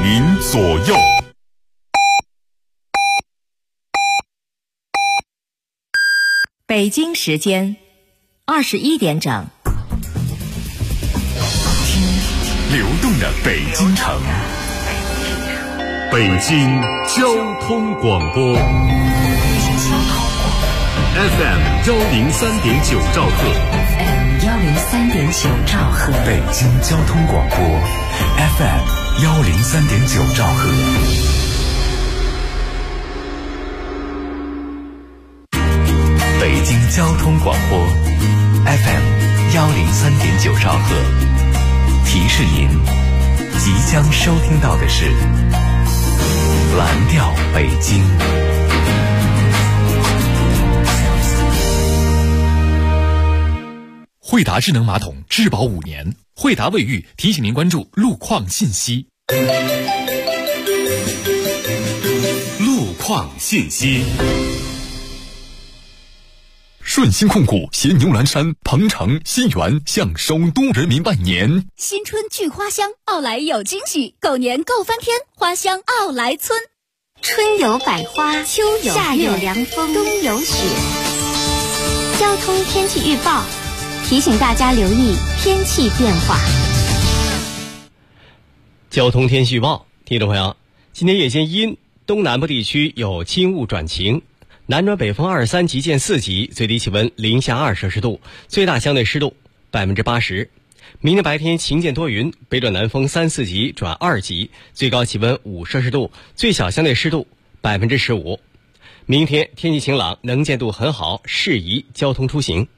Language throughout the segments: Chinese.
您左右。 北京时间21点整， 听流动的北京城，北京交通广播 FM 103.9兆赫， 103.9兆赫， 北京交通广播 FM 103.9兆赫。北京交通广播 FM 103.9兆赫，提示您，即将收听到的是蓝调北京。 惠达智能马桶质保5年，惠达卫浴提醒您关注路况信息。 路况信息。 顺鑫控股携牛栏山、鹏城、新源向首都人民拜年。 新春聚花香，奥莱有惊喜，狗年够翻天，花香奥莱村。 春有百花，秋有夏有凉风，冬有雪。交通天气预报提醒大家留意天气变化。 交通天气预报，听众朋友，今天夜间阴，东南部地区有轻雾转晴，南转北风23级见4级，最低气温零下2摄氏度，最大相对湿度80%。明天白天晴间多云，北转南风3、4级转2级，最高气温5摄氏度，最小相对湿度15%。明天天气晴朗，能见度很好，适宜交通出行。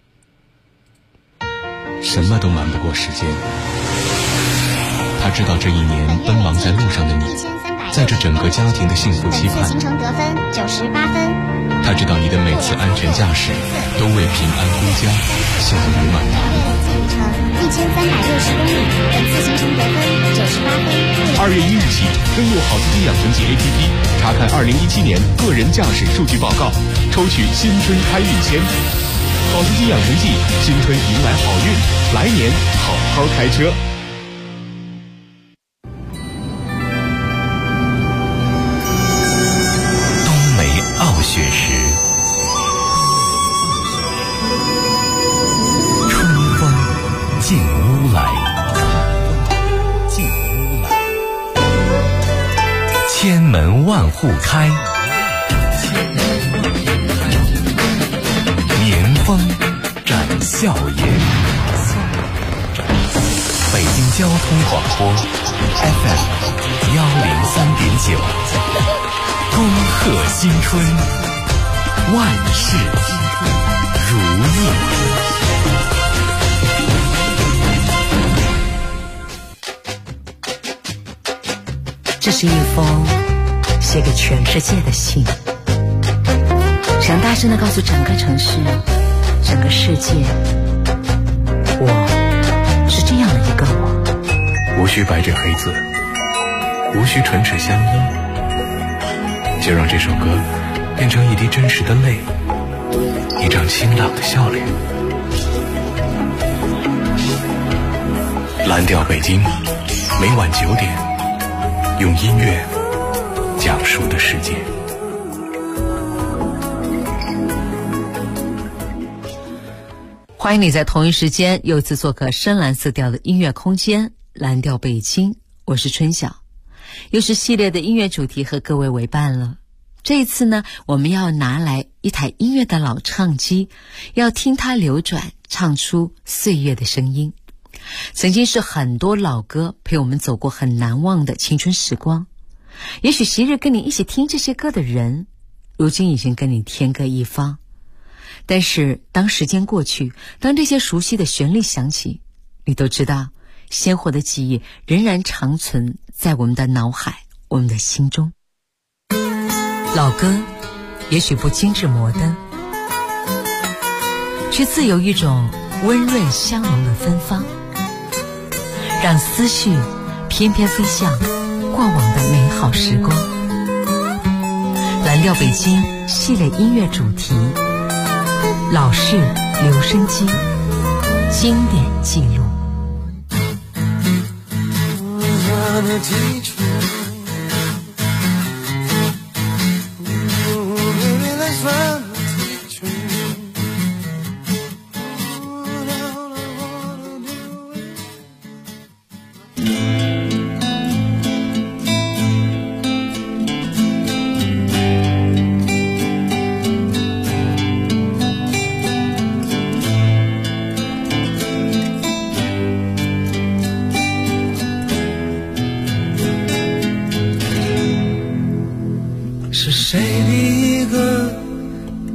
什么都瞒不过时间，他知道这一年奔忙在路上的你，在这整个家庭的幸福期盼， 行程得分98分。 他知道你的每次安全驾驶都为平安归家献予满堂。 行程1360公里，本次行程得分98分。 2月1日起，登录好司机养成记 APP， 查看2017年个人驾驶数据报告，抽取新春开运签。好司机养成记，新春迎来好运，来年好好开车。 冬梅傲雪时，春风进屋来，千门万户开，年风展笑颜。北京交通广播 FM 103.9，恭贺新春，万事如意。 这是一封写给全世界的信，想大声地告诉整个城市、整个世界，我是这样的一个我。 无需白纸黑字，无需唇齿相依，就让这首歌变成一滴真实的泪，一张清朗的笑脸。蓝调北京，每晚9点，用音乐讲述的世界。 欢迎你在同一时间又次做客深蓝色调的音乐空间，蓝调北京，我是春晓。又是系列的音乐主题和各位为伴了。这一次呢，我们要拿来一台音乐的老唱机，要听它流转，唱出岁月的声音。曾经是很多老歌陪我们走过很难忘的青春时光，也许昔日跟你一起听这些歌的人，如今已经跟你天各一方。但是当时间过去，当这些熟悉的旋律响起，你都知道鲜活的记忆仍然长存在我们的脑海，我们的心中。老歌也许不精致摩登，却自有一种温润香浓的芬芳，让思绪翩翩飞向过往的美好时光。蓝调北京系列音乐主题，老式留声机，经典记录。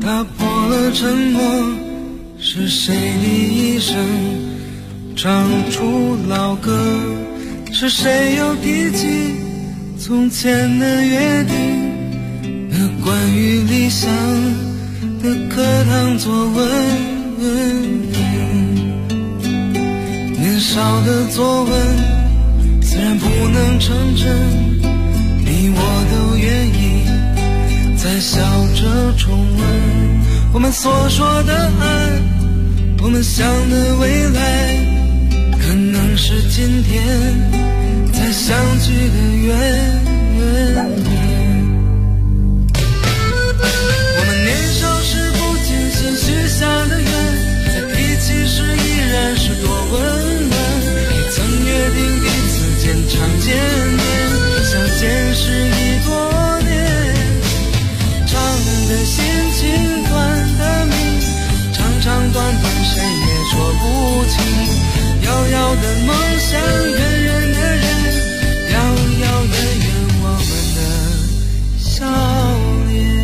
打破了沉默，是谁的一声唱出老歌？是谁又提起从前的约定？那关于理想的课堂作文，年少的作文虽然不能成真，你我都愿意再笑着重温我们所说的爱，我们想的未来，可能是今天才相聚的缘。我们年少时不经心许下的愿，在提起时依然是多温暖。也曾约定彼此间常见面，相见时已多年。长的心情，短的命，长长短短谁也说不清。遥遥的梦想，远远的人，遥遥远远我们的笑脸。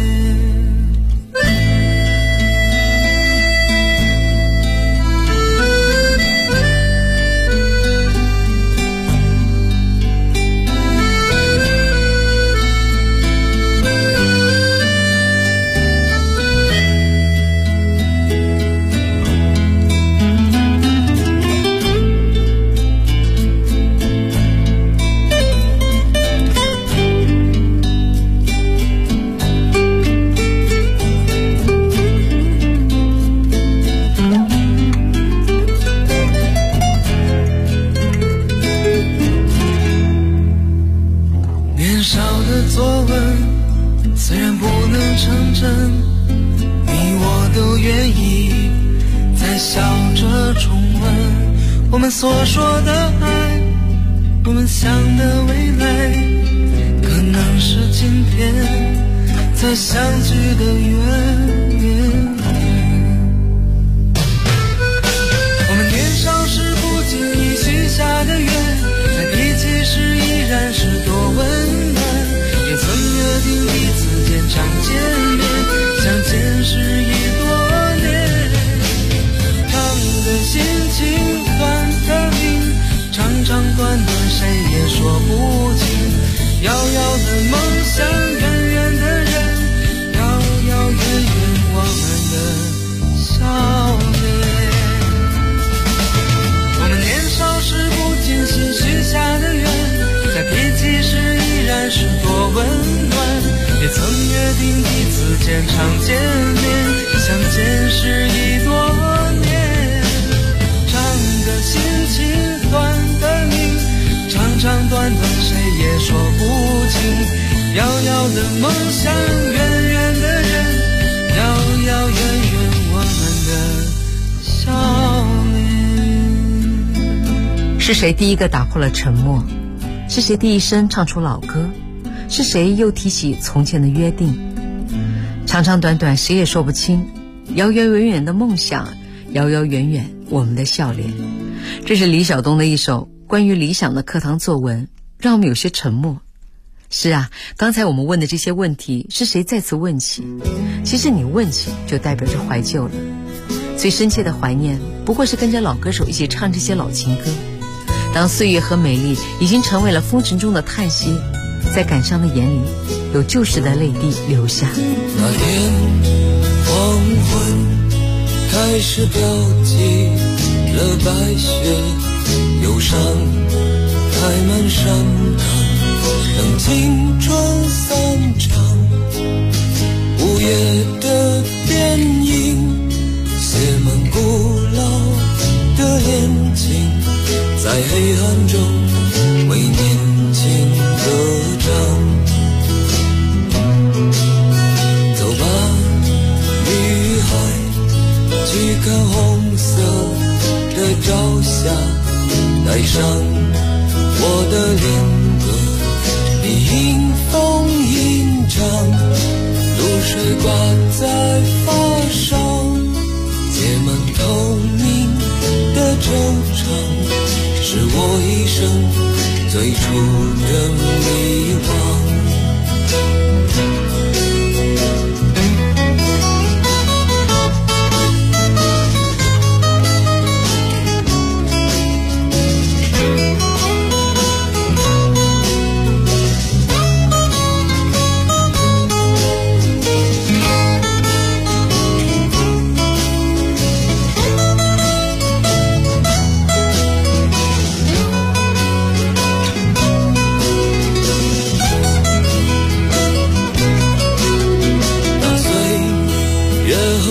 虽然不能成真，你我都愿意再笑着重温我们所说的爱，我们想的未来，可能是今天才相聚的缘。我们年少时不经意许下的愿，在提起时依然是多温暖。也曾约定彼此间常见面，相见时已多年。长的心情，短的命，长长短短谁也说不清。遥遥的梦想，远远的人，遥遥远远我们的笑脸。我们年少时不经心许下的愿，在提起时依然是多温暖。也曾约定彼此间常见面，相见时已多年。长的心情，短的命，长长短短谁也说不清。遥遥的梦想，远远的人，遥遥远远我们的笑脸。 是谁第一个打破了沉默？是谁第一声唱出老歌？是谁又提起从前的约定？长长短短谁也说不清。遥遥远远的梦想，遥遥远远我们的笑脸。这是李晓东的一首关于理想的课堂作文，让我们有些沉默。是啊，刚才我们问的这些问题，是谁再次问起？其实你问起就代表着怀旧了。最深切的怀念不过是跟着老歌手一起唱这些老情歌。当岁月和美丽已经成为了风尘中的叹息，在感伤的眼里有旧时的泪滴流下。 那天黄昏开始飘起了白雪，忧伤开满山岗，让青春散场。午夜的电影写满古老的恋情，在黑暗中为年轻歌唱。走吧，女孩，去看红色的朝霞，带上我的恋歌，你迎风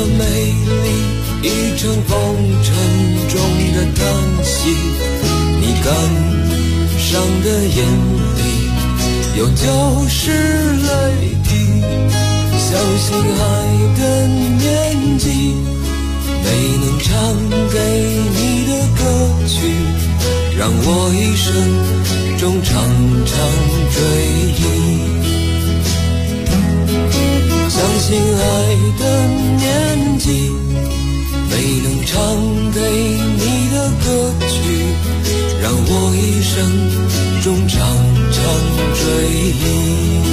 和美丽已成风尘中的叹息，你感伤的眼里有旧时泪滴，相信爱的年纪，没能唱给你的歌曲，让我一生中常常追忆。相信爱的年纪，没能唱给你的歌曲，让我一生中常常追忆。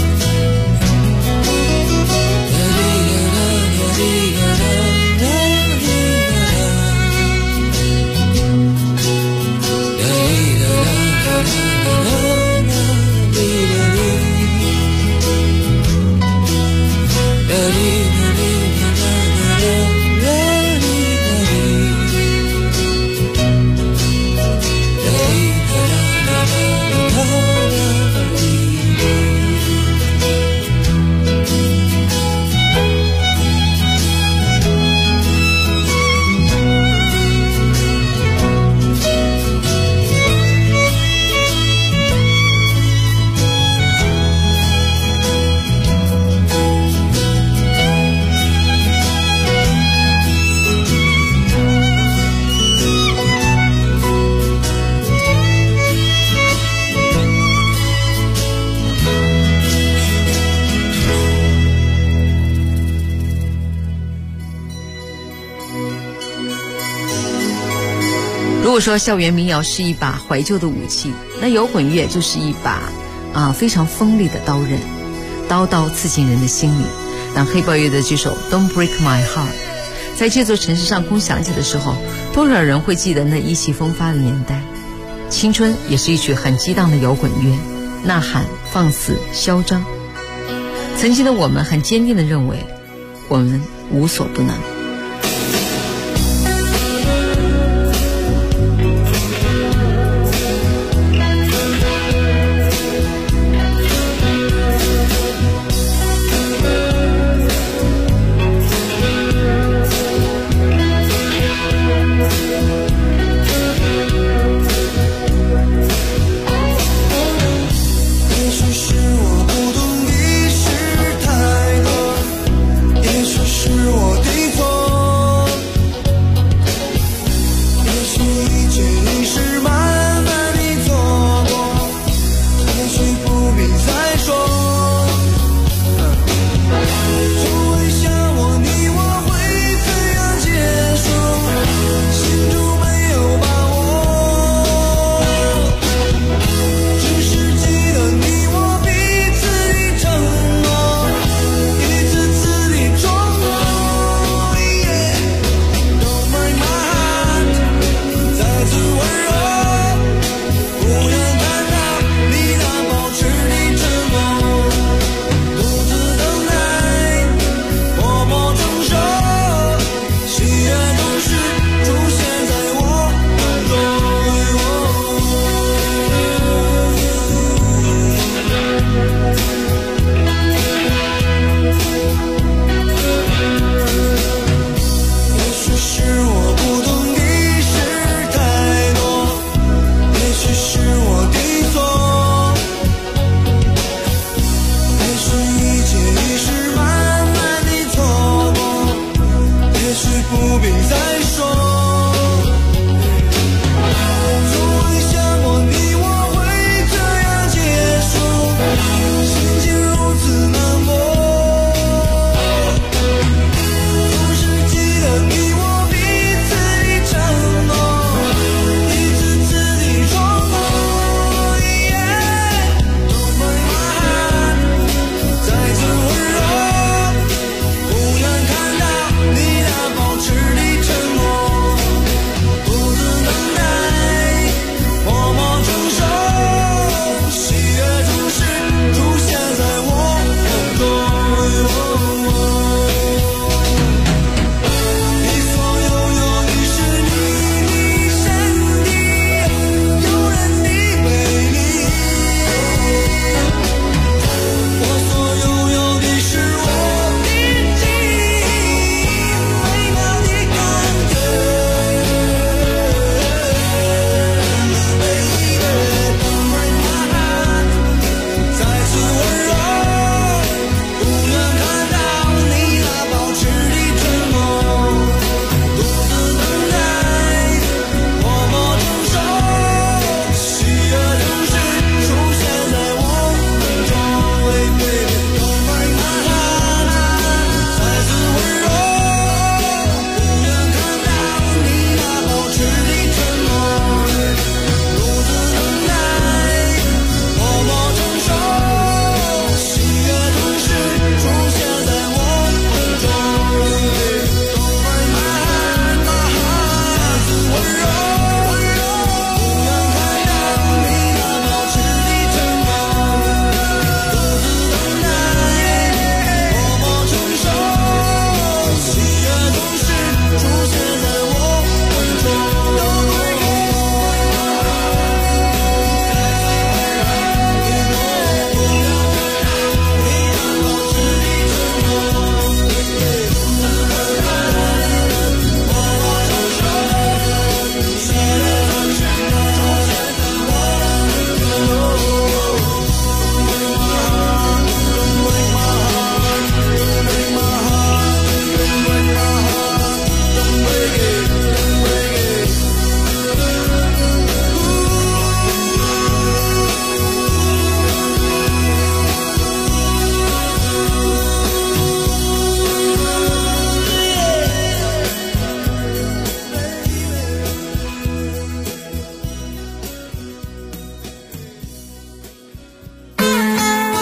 如果说校园民谣是一把怀旧的武器，那摇滚乐就是一把非常锋利的刀刃，刀刀刺进人的心里。当黑豹乐的这首 Don't Break My Heart 在这座城市上空响起的时候，多少人会记得那意气风发的年代。青春也是一曲很激荡的摇滚乐，呐喊、放肆、嚣张。曾经的我们很坚定地认为我们无所不能。 也许是我的错。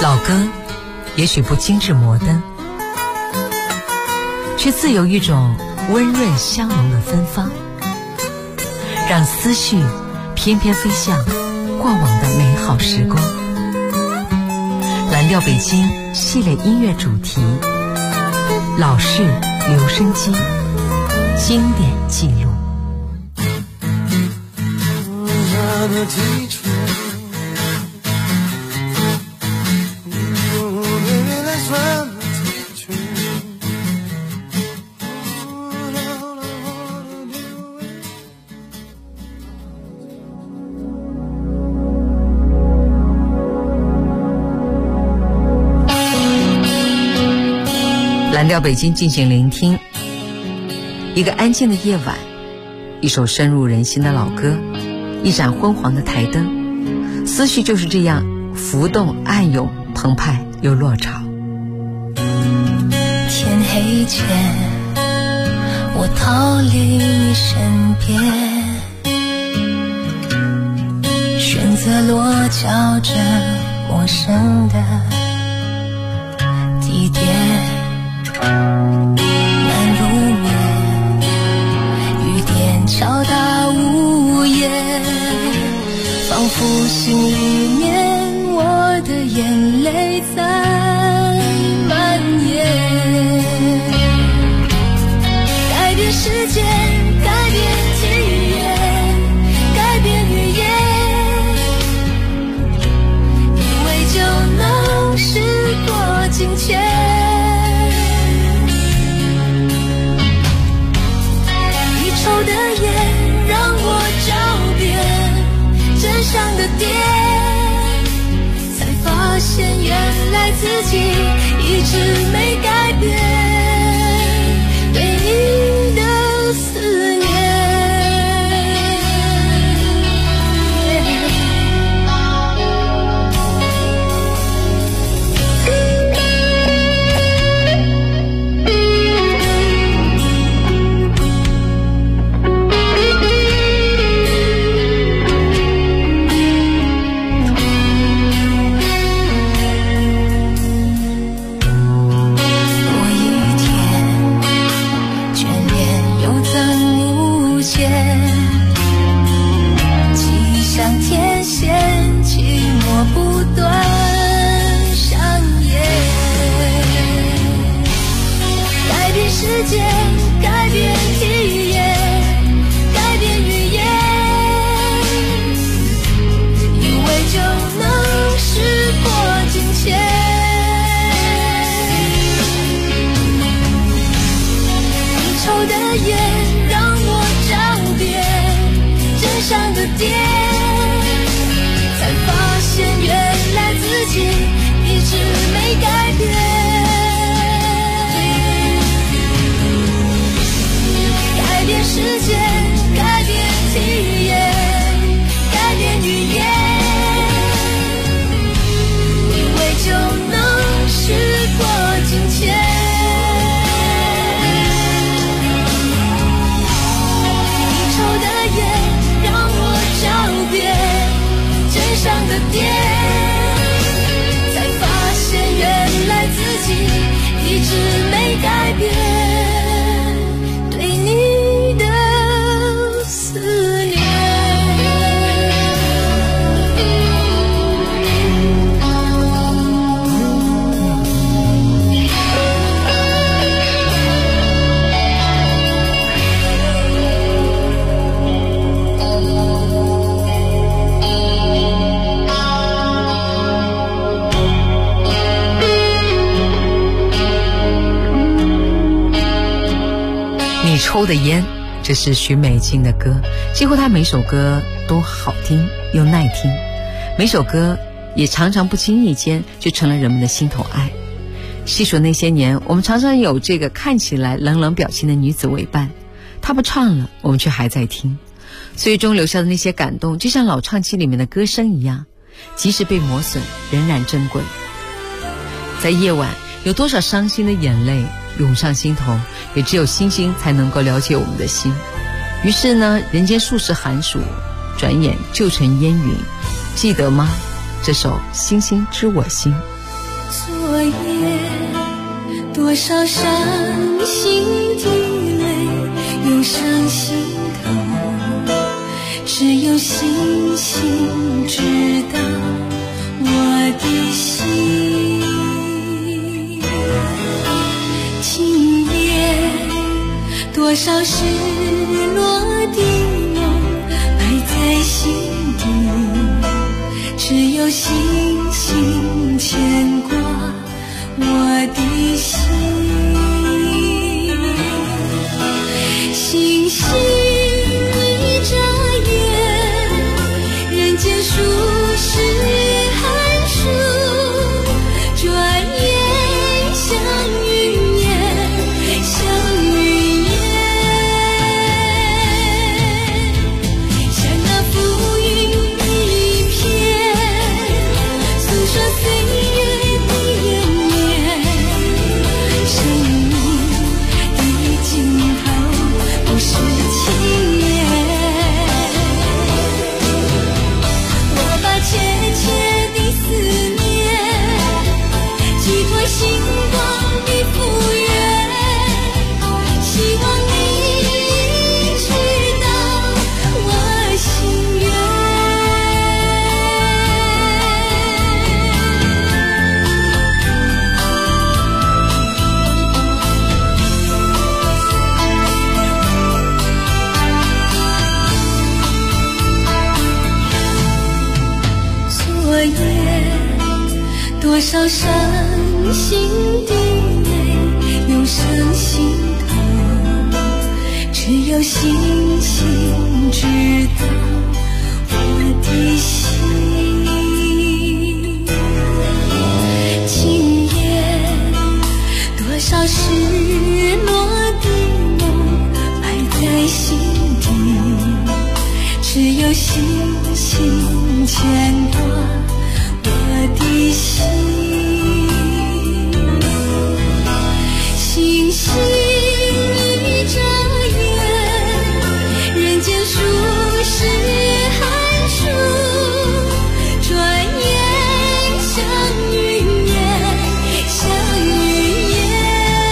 老歌也许不精致摩登，却自有一种温润香浓的芬芳，让思绪翩翩飞向过往的美好时光。蓝调北京系列音乐主题，老式留声机，经典记录。蓝调北京进行聆听，一个安静的夜晚，一首深入人心的老歌，一盏昏黄的台灯，思绪就是这样浮动暗涌，澎湃又落潮。 天黑前我逃离你身边，选择落脚着陌生的地点，难入眠，雨点敲打屋檐，仿佛心里面我的眼泪在蔓延。改变时间，改变体验，改变语言，以为就能时过境迁。抽的烟让我找遍真相的点，才发现原来自己一直没改变对你的思念。 抽的烟，这是许美静的歌，几乎她每首歌都好听又耐听，每首歌也常常不经意间就成了人们的心头爱。细数那些年，我们常常有这个看起来冷冷表情的女子为伴，她们唱了，我们却还在听，最终留下的那些感动，就像老唱机里面的歌声一样，即使被磨损，仍然珍贵。在夜晚，有多少伤心的眼泪涌上心头，也只有星星才能够了解我们的心。于是呢，人间数十寒暑，转眼就成烟云。记得吗？这首《星星知我心》。 昨夜多少伤心的泪涌上心头，只有星星知道我的心。今夜多少失落的梦埋在心底，只有星星牵挂我的心。星星一眨眼，人间数十寒暑，转眼像云烟，像云烟，像那浮云一片，诉说岁月的延绵。生命的尽头不是轻言，我把切切的思念寄托星光的复原，希望你知道我心愿。昨夜多少伤心的泪涌上心头，只有星星知道我的心。今夜多少失落的梦埋在心底，只有星星牵挂我的心。星星一眨眼，人间数十寒暑，转眼像云烟，像云烟，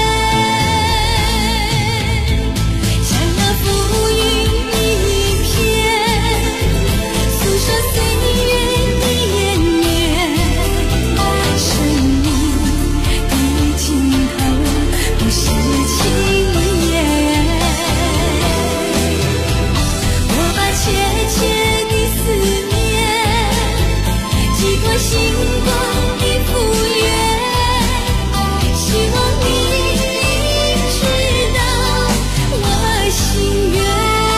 像那浮云一片，诉说岁月的延绵。生命的尽头不是轻言，我把切切的思念寄托星光的复原，希望你知道我心愿。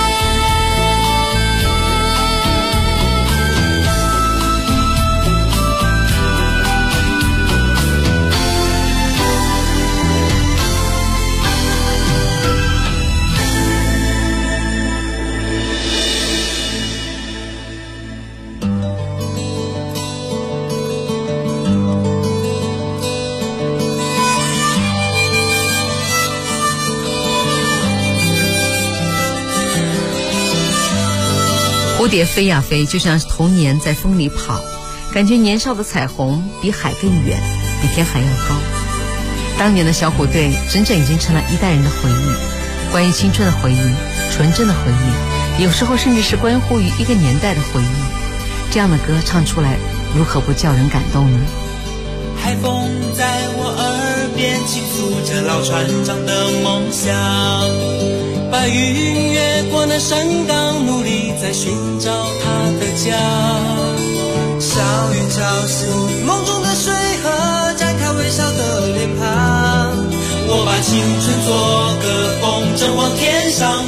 蝴蝶飞呀飞，就像童年在风里跑，感觉年少的彩虹比海更远，比天还要高。当年的小虎队整整已经成了一代人的回忆，关于青春的回忆，纯真的回忆，有时候甚至是关乎于一个年代的回忆。这样的歌唱出来，如何不叫人感动呢？ 海风在我耳边倾诉着老船长的梦想，白云越过那山岗，努力在寻找他的家。小云敲醒梦中的水河，展开微笑的脸庞。我把青春做个风筝往天上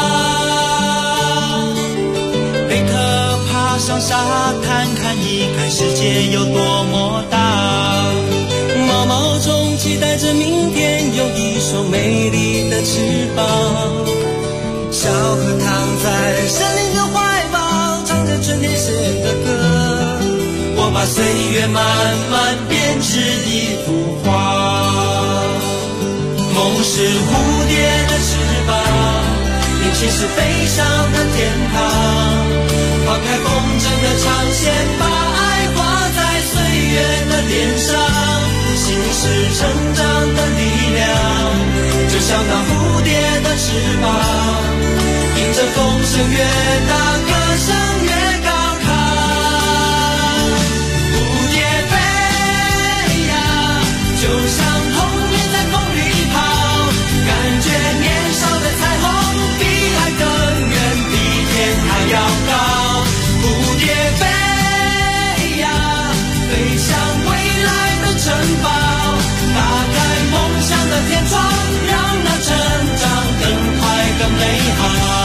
爬，贝壳爬上沙滩，看一看世界有多么大。毛毛虫期待着明天有一双美丽的翅膀。小河躺在森林的怀抱，唱着春天写的歌。我把岁月慢慢编织一幅画。梦是蝴蝶的翅膀，年轻是飞翔的天堂。放开风筝的长线，把爱画在岁月的脸上。 是成长的力量，就像那蝴蝶的翅膀，迎着风声越大，歌声越高亢。蝴蝶飞呀，就像童年在风里跑，感觉年少的彩虹比海更远，比天还要高。蝴蝶飞呀，飞向未来的城堡，打开梦想的天窗，让那成长更快更美好。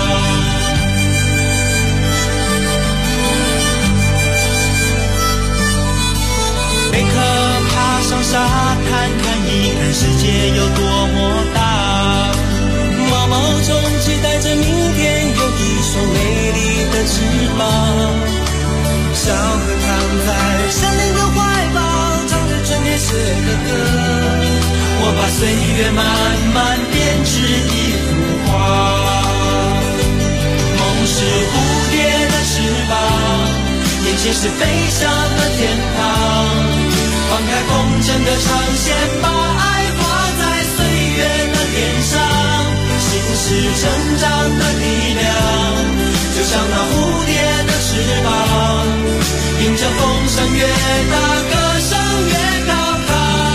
贝壳爬上沙滩，看一看世界有多么大。毛毛虫期待着明天有一双美丽的翅膀。小河躺在森林的怀抱，唱着春天写的歌。我把岁月慢慢编织一幅画。梦是蝴蝶的翅膀，眼前是飞翔的天堂。放开风筝的长线，把爱画在岁月的脸上。心是成长的力量，就像那蝴蝶的翅膀，迎着风声越大，歌声越高亢。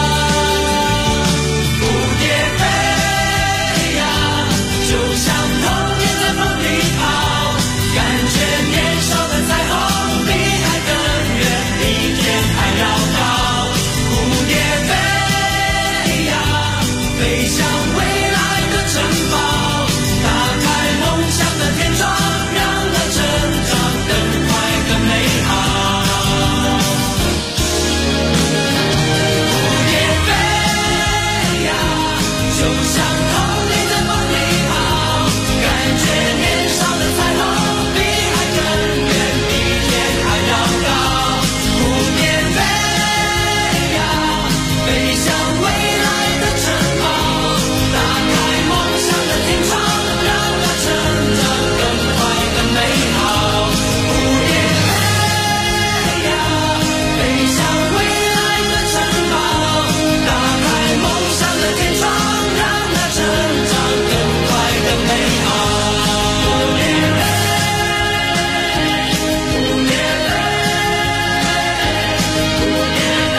蝴蝶飞呀，就像童年在风里跑，感觉年少的彩虹比海更远，比天还要高。蝴蝶飞呀，飞向未来的城堡，打开梦想的天窗，让那成长更快更美好。蝴蝶飞呀，就像童年在风里跑，感觉年少的彩虹比海更远，比天还要高。蝴蝶飞呀，飞向未来的城堡，打开梦想的天窗，让那成长更快更美好。蝴蝶飞呀，飞向未来的城堡，打开梦想的天窗，让那成长更快更美好。蝴蝶飞，蝴蝶飞，蝴蝶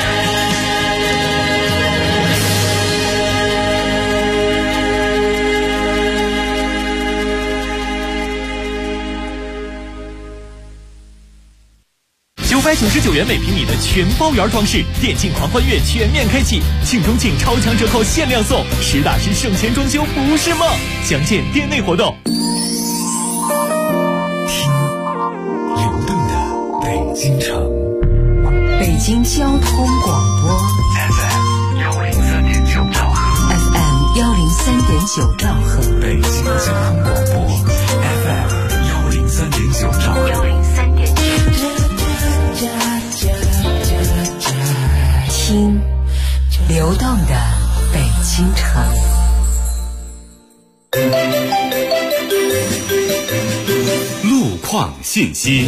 999元每平米的全包圆装饰，电竞狂欢月全面开启，庆中庆超强折扣限量送，实打实省钱装修不是梦。详见店内活动。 听流动的北京城， 北京交通广播 FM 103.9兆赫 ，FM 103.9兆赫， 北京交通广播 FM 103.9兆赫。 听流动的北京城。 路况信息。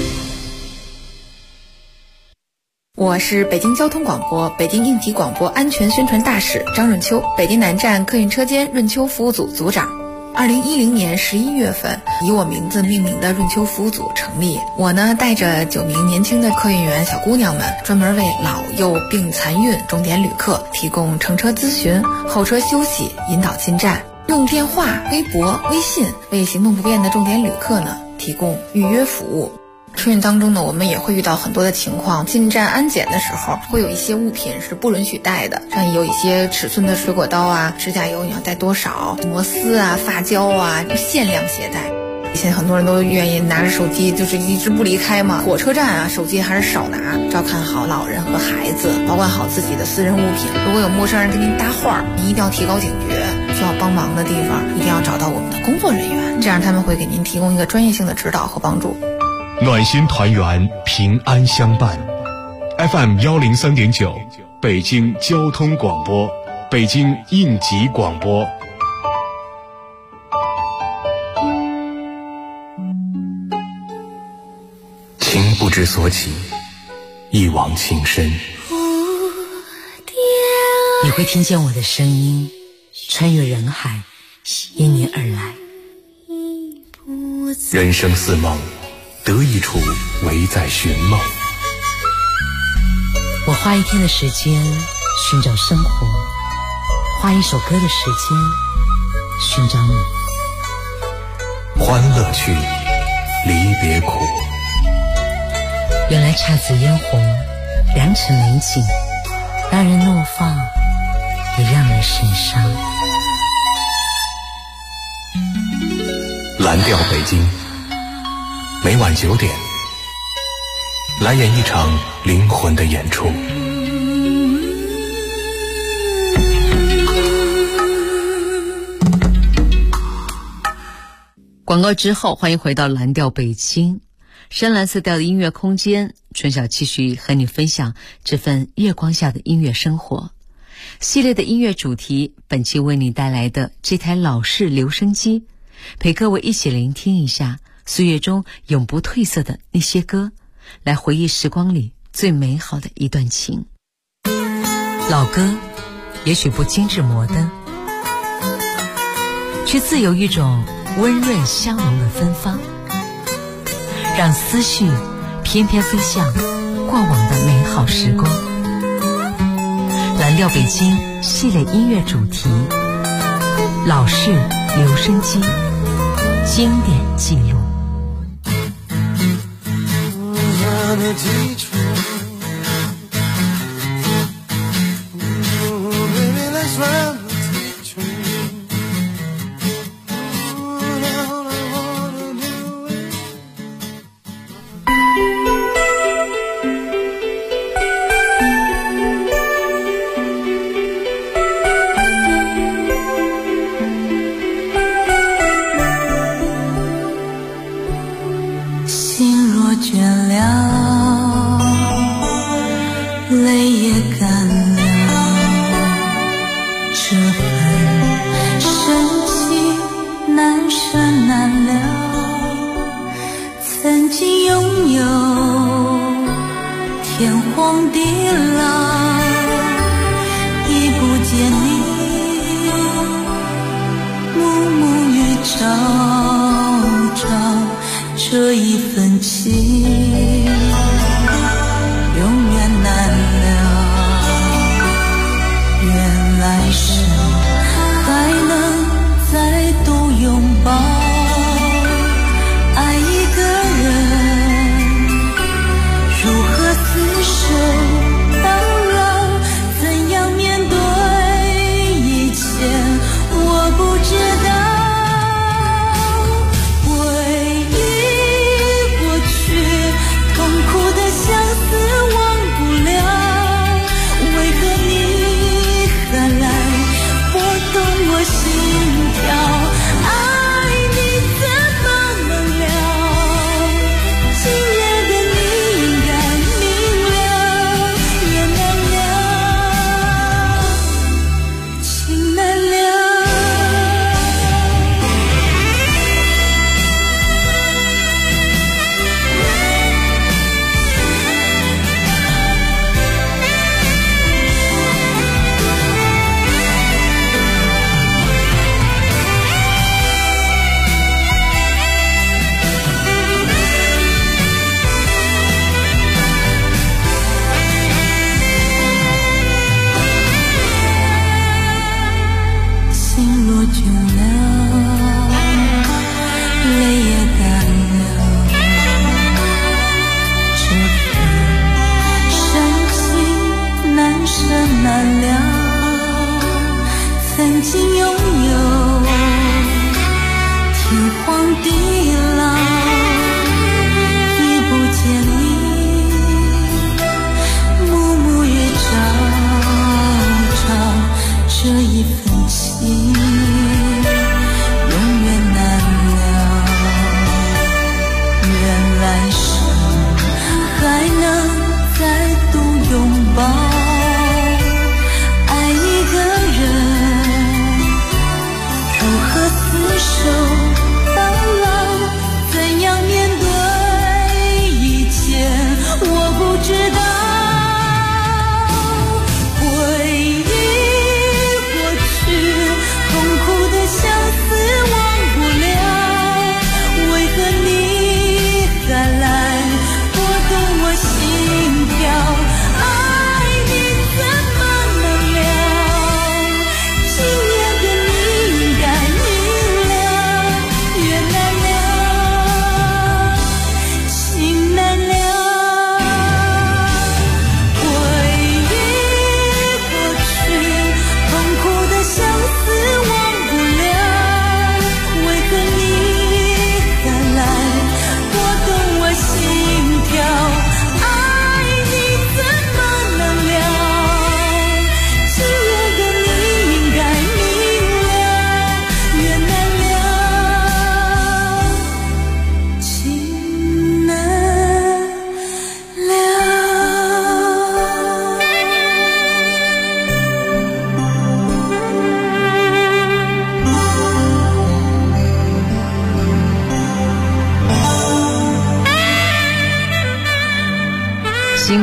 我是北京交通广播北京应急广播安全宣传大使张润秋，北京南站客运车间润秋服务组组长。2010年11月份，以我名字命名的润秋服务组成立。我呢，带着9名年轻的客运员小姑娘们，专门为老幼病残孕重点旅客提供乘车咨询、候车休息、引导进站，用电话、微博、微信为行动不便的重点旅客呢提供预约服务。车运当中呢，我们也会遇到很多的情况，进站安检的时候会有一些物品是不允许带的，像有一些尺寸的水果刀啊、指甲油你要带多少、摩丝啊、发胶啊，限量携带。现在很多人都愿意拿着手机就是一直不离开嘛，火车站啊手机还是少拿，照看好老人和孩子，保管好自己的私人物品。如果有陌生人跟您搭话，您一定要提高警觉，需要帮忙的地方一定要找到我们的工作人员，这样他们会给您提供一个专业性的指导和帮助。 暖心团圆，平安相伴。FM 103.9，北京交通广播，北京应急广播。 情不知所起，一往情深。 蝴蝶会听见我的声音穿越人海，因你而来。 人生似梦，得一处唯在寻梦。 我花一天的时间寻找生活，花一首歌的时间寻找你。 欢乐去，离别苦。 原来姹紫嫣红，良辰美景，让人怒放，也让人神伤。 蓝调北京，每晚9点，来演一场灵魂的演出。 广告之后，欢迎回到蓝调北京，深蓝色调的音乐空间。春晓继续和你分享这份月光下的音乐生活系列的音乐主题。本期为你带来的这台老式留声机，陪各位一起聆听一下岁月中永不褪色的那些歌，来回忆时光里最美好的一段情。老歌也许不精致摩登，却自有一种温润香浓的芬芳，让思绪翩翩飞向过往的美好时光。蓝调北京系列音乐主题，老式留声机，经典记录。 这一份情永远难了，原来是还能再度拥抱。爱一个人如何厮守到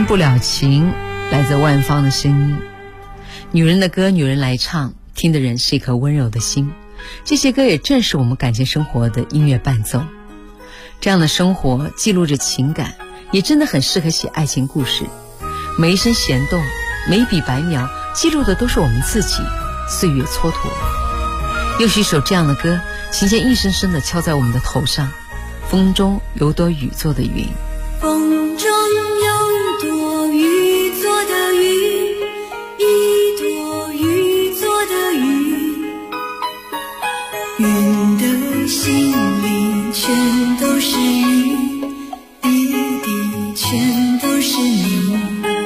不了情，来自万芳的声音。女人的歌，女人来唱，听的人是一颗温柔的心。这些歌也正是我们感情生活的音乐伴奏。这样的生活记录着情感，也真的很适合写爱情故事。每一声弦动，每一笔白描，记录的都是我们自己，岁月蹉跎。又是一首这样的歌，琴弦一声声地敲在我们的头上。风中有朵雨做的云， 风中有朵雨做的云，一朵雨做的云，云的心里全都是雨，滴滴全都是你。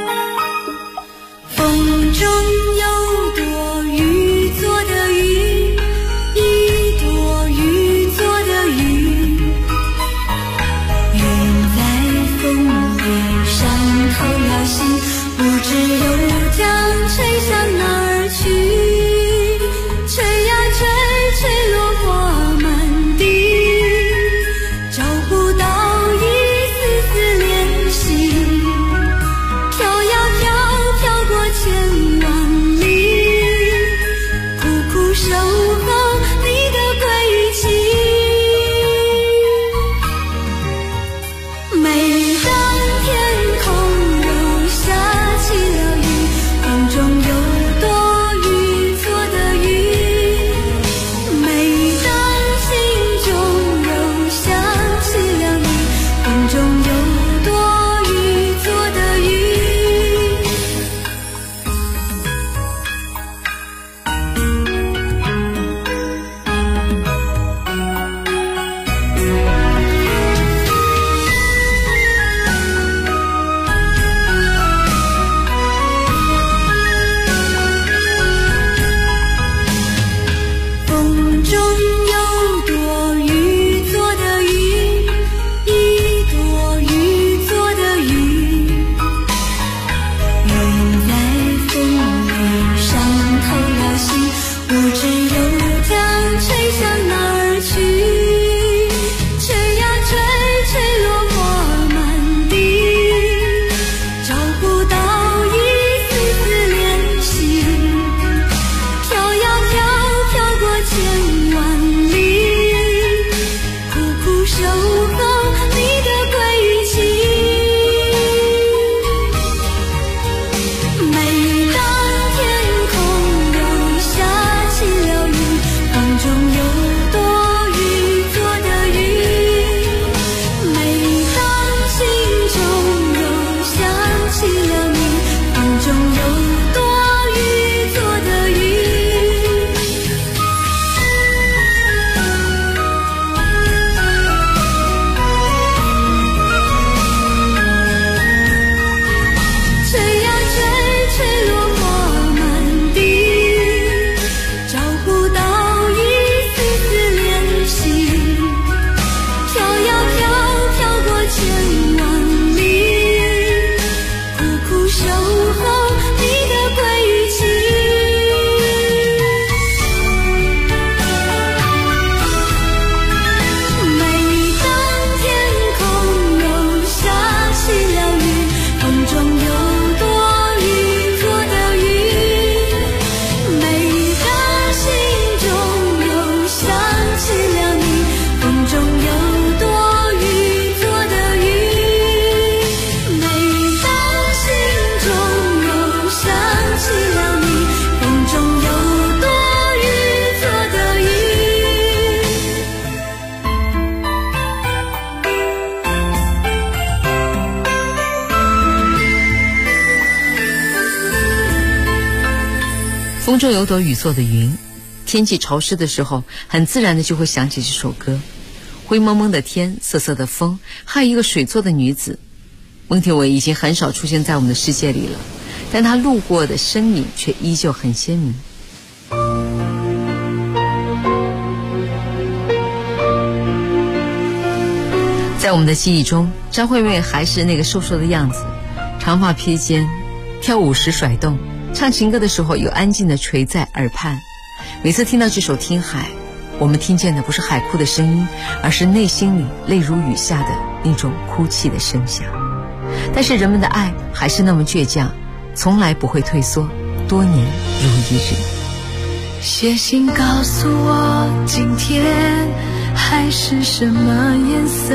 风中有朵雨做的云，一朵雨做的云，云在风里伤透了心，不知又将吹向哪儿去，吹呀吹，吹落花满地，找不到一丝丝联系，飘呀飘，飘过千万里，苦苦守候你的归期。每当天空又下起了雨，风中有朵雨做的云，每当心中又想起了你，风中有朵雨做的云。风中有朵雨做的云，一朵雨做的云，云在风里伤透了心，不知又将吹向哪儿去，吹呀吹，吹落花满地，找不到一丝丝联系，飘呀飘，飘过千万里，苦苦守候你的归期。每当天空又下起了雨，风中有朵雨做的云，每当心中又想起了你，风中有朵雨做的云。吹呀吹，吹落花满地，找不到一丝丝联系，飘呀飘，飘过千万里，苦苦守候你的归期。每当天空又下起了雨，风中有朵雨做的云，每当心中又想起了你，风中有朵雨做的云，每当心中又想起了你，风中有朵雨做的云。 风中有朵雨做的云，天气潮湿的时候，很自然的就会想起这首歌。灰蒙蒙的天，瑟瑟的风，还有一个水做的女子。孟庭苇已经很少出现在我们的世界里了，但她路过的身影却依旧很鲜明。在我们的记忆中，张惠妹还是那个瘦瘦的样子，长发披肩，跳舞时甩动，唱情歌的时候又安静地垂在耳畔。每次听到这首《听海》，我们听见的不是海哭的声音，而是内心里泪如雨下的那种哭泣的声响。 但是人们的爱还是那么倔强，从来不会退缩，多年如一日。 写信告诉我今天海是什么颜色，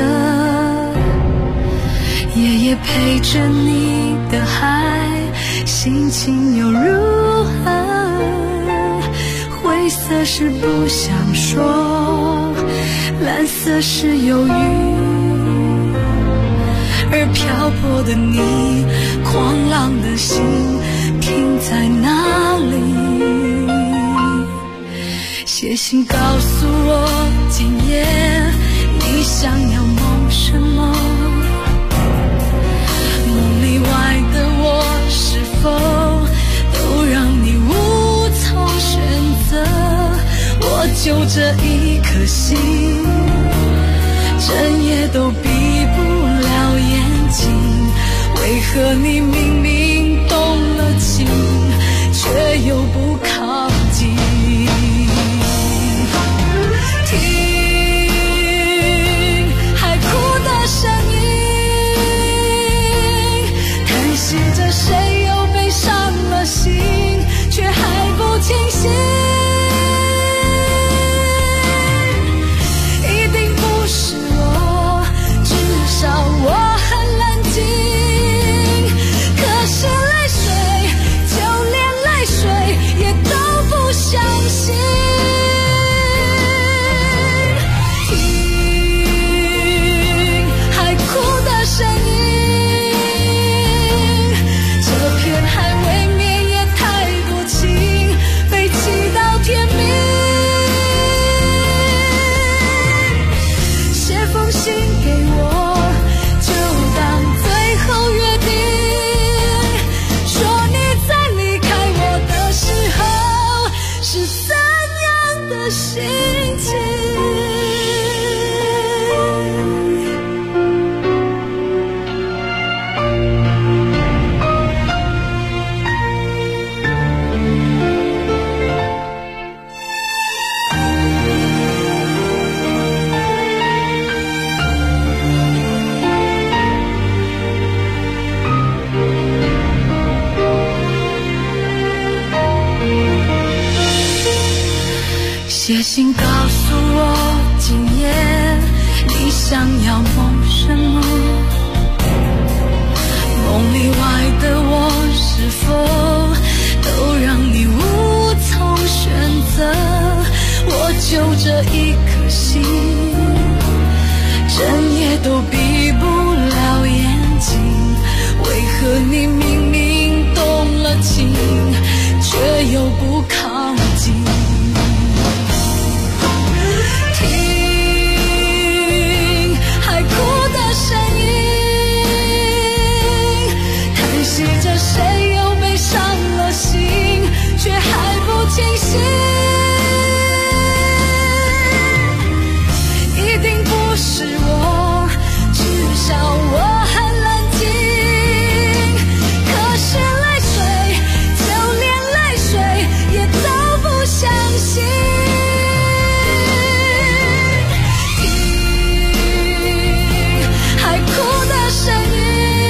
夜夜陪着你的海，心情又如何？灰色是不想说，蓝色是忧郁，而漂泊的你，狂浪的心停在哪里？写信告诉我今夜你想要梦什么，梦里外的我是否都让你无从选择？我就这一颗心，整夜都闭不了眼睛，为何你明明动了情，却又不靠近？听海哭的声音，叹息着谁又被伤了心，却还不清醒。一定不是我，至少我很冷静，可是泪水，就连泪水也都不相信。写信告诉我今夜你想要梦什么，梦里外的我是否都让你无从选择？我就这一颗心，整夜都闭不了眼睛，为何你明明动了情，却又不靠近？谁又被伤了心，却还不清醒？一定不是我，至少我很冷静，可是泪水，就连泪水也都不相信。听海哭的声音，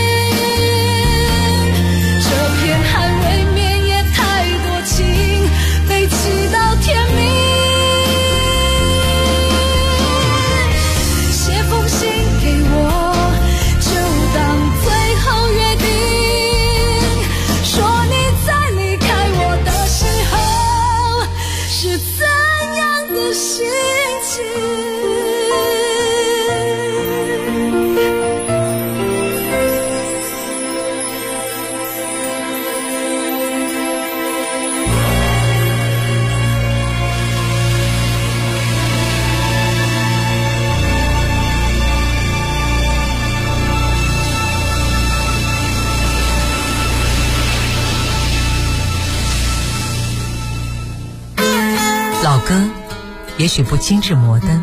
老歌也许不精致摩登，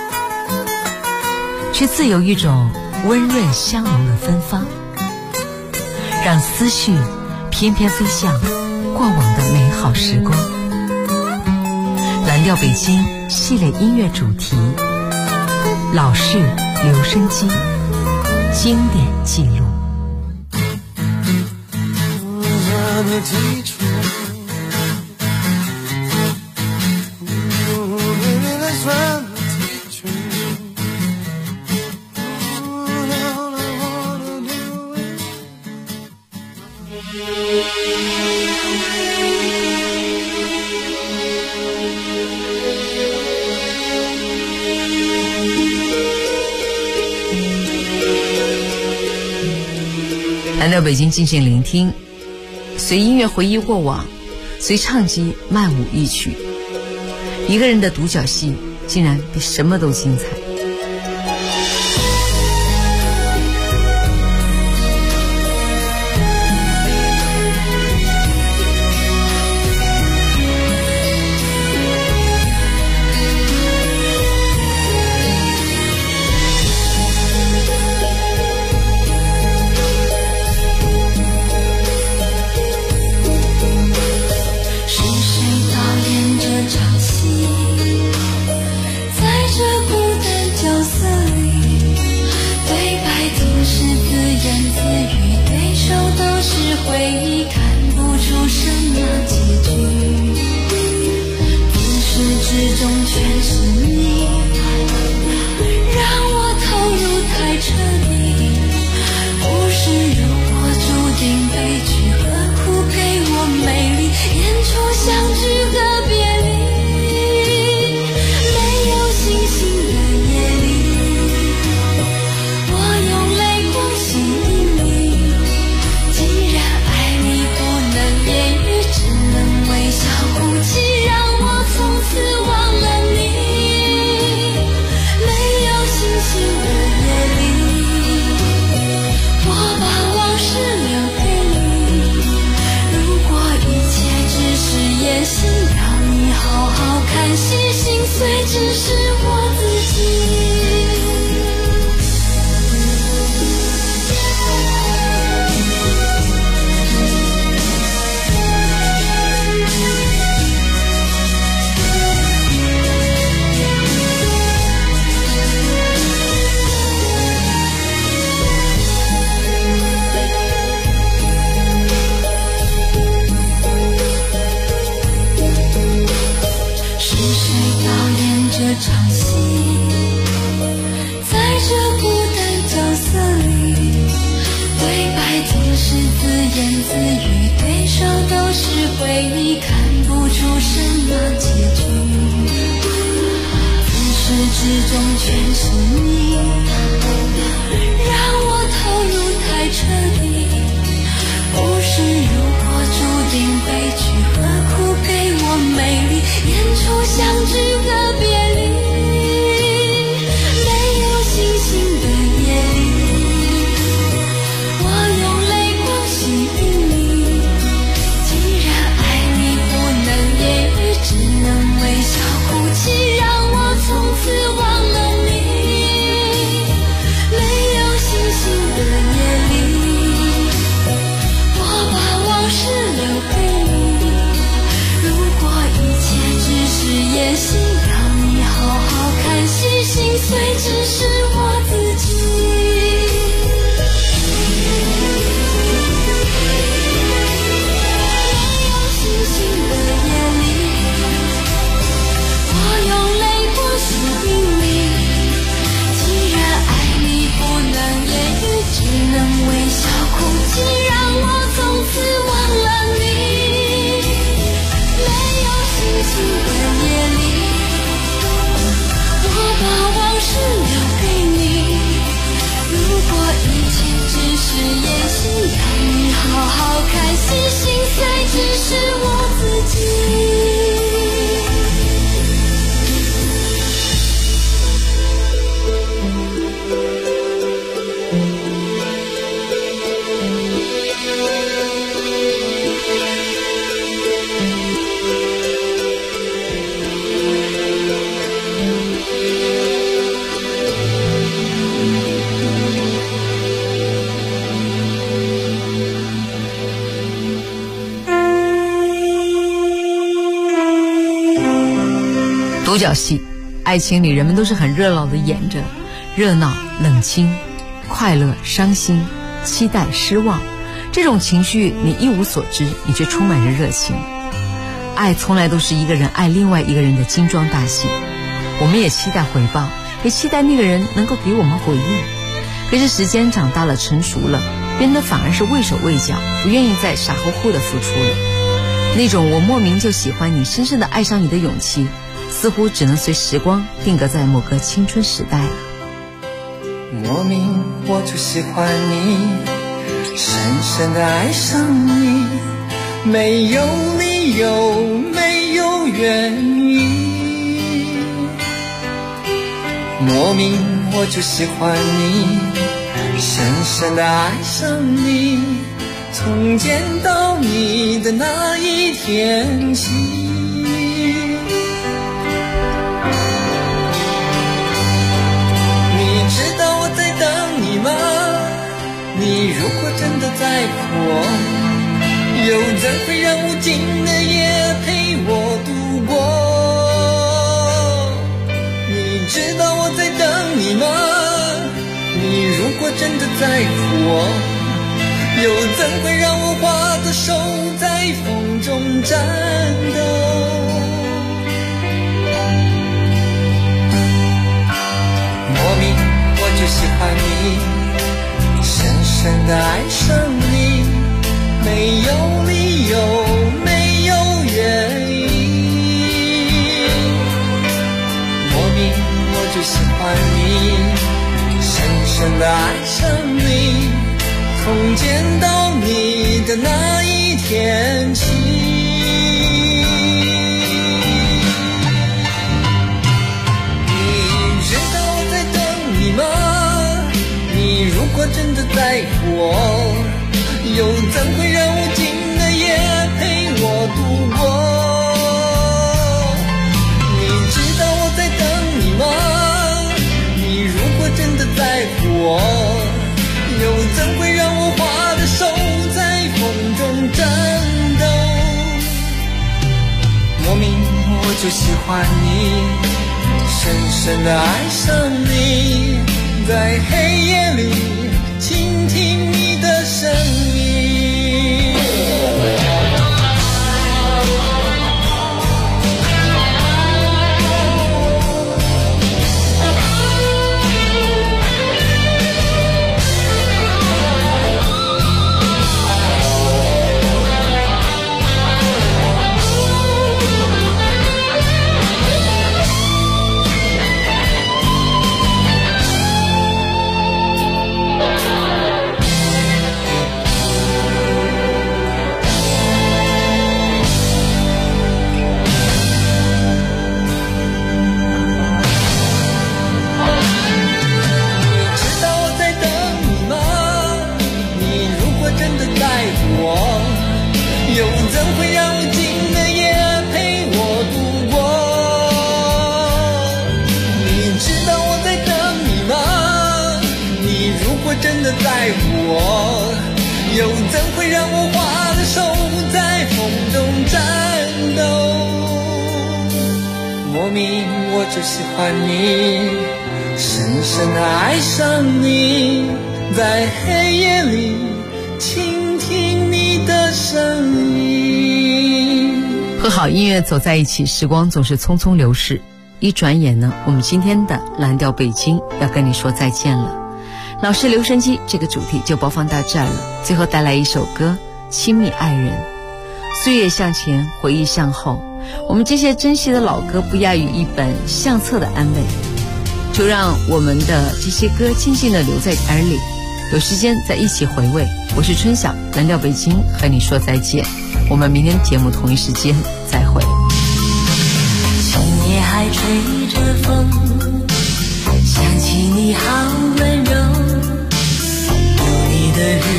却自有一种温润香浓的芬芳，让思绪翩翩飞向过往的美好时光。蓝调北京系列音乐主题，老式留声机，经典记录。 然和基础。Baby, let's run the teacher. All I wanna do is 来到北京进行聆听，随音乐回忆过往，随唱机漫舞一曲。一个人的独角戏竟然比什么都精彩。独角戏，爱情里人们都是很热闹的演着，热闹、冷清、快乐、伤心、期待、失望， 这种情绪你一无所知，你却充满着热情。爱从来都是一个人爱另外一个人的精装大戏，我们也期待回报，也期待那个人能够给我们回应。可是时间长大了，成熟了，变得反而是畏手畏脚，不愿意再傻乎乎的付出了。那种我莫名就喜欢你，深深的爱上你的勇气，似乎只能随时光定格在某个青春时代了。 莫名我就喜欢你，深深的爱上你，没有理由，没有原因。莫名我就喜欢你，深深的爱上你，从见到你的那一天起。你知道我在等你吗？你如果真的在乎我，又怎会让无尽的夜陪我度过？你知道我在等你吗？你如果真的在乎我，又怎会让我花的手在风中颤抖？莫名我就喜欢你，深深的爱上你，没有理由，没有原因。莫名我就喜欢你，深深的爱上你，从见到你的那一天起。你知道我在等你吗？你如果真的在乎我，又怎会让无尽的夜陪我度过？你知道我在等你吗？你如果真的在乎我，又怎会让我花的手在风中颤抖？莫名我就喜欢你，深深的爱上你，在黑夜里倾听你的声音。真的在乎我，又怎会让我花的手在风中颤抖？莫名我就喜欢你，深深的爱上你，在黑夜里倾听你的声音。 和好音乐走在一起，时光总是匆匆流逝，一转眼呢，我们今天的蓝调北京要跟你说再见了。老式留声机这个主题就播放到这儿了，最后带来一首歌《亲密爱人》。岁月向前，回忆向后，我们这些珍惜的老歌不亚于一本相册的安慰，就让我们的这些歌静静地留在耳里，有时间再一起回味。我是春晓，蓝调北京和你说再见，我们明天节目同一时间再会。 今夜还吹着风，想起你好温柔，有你的日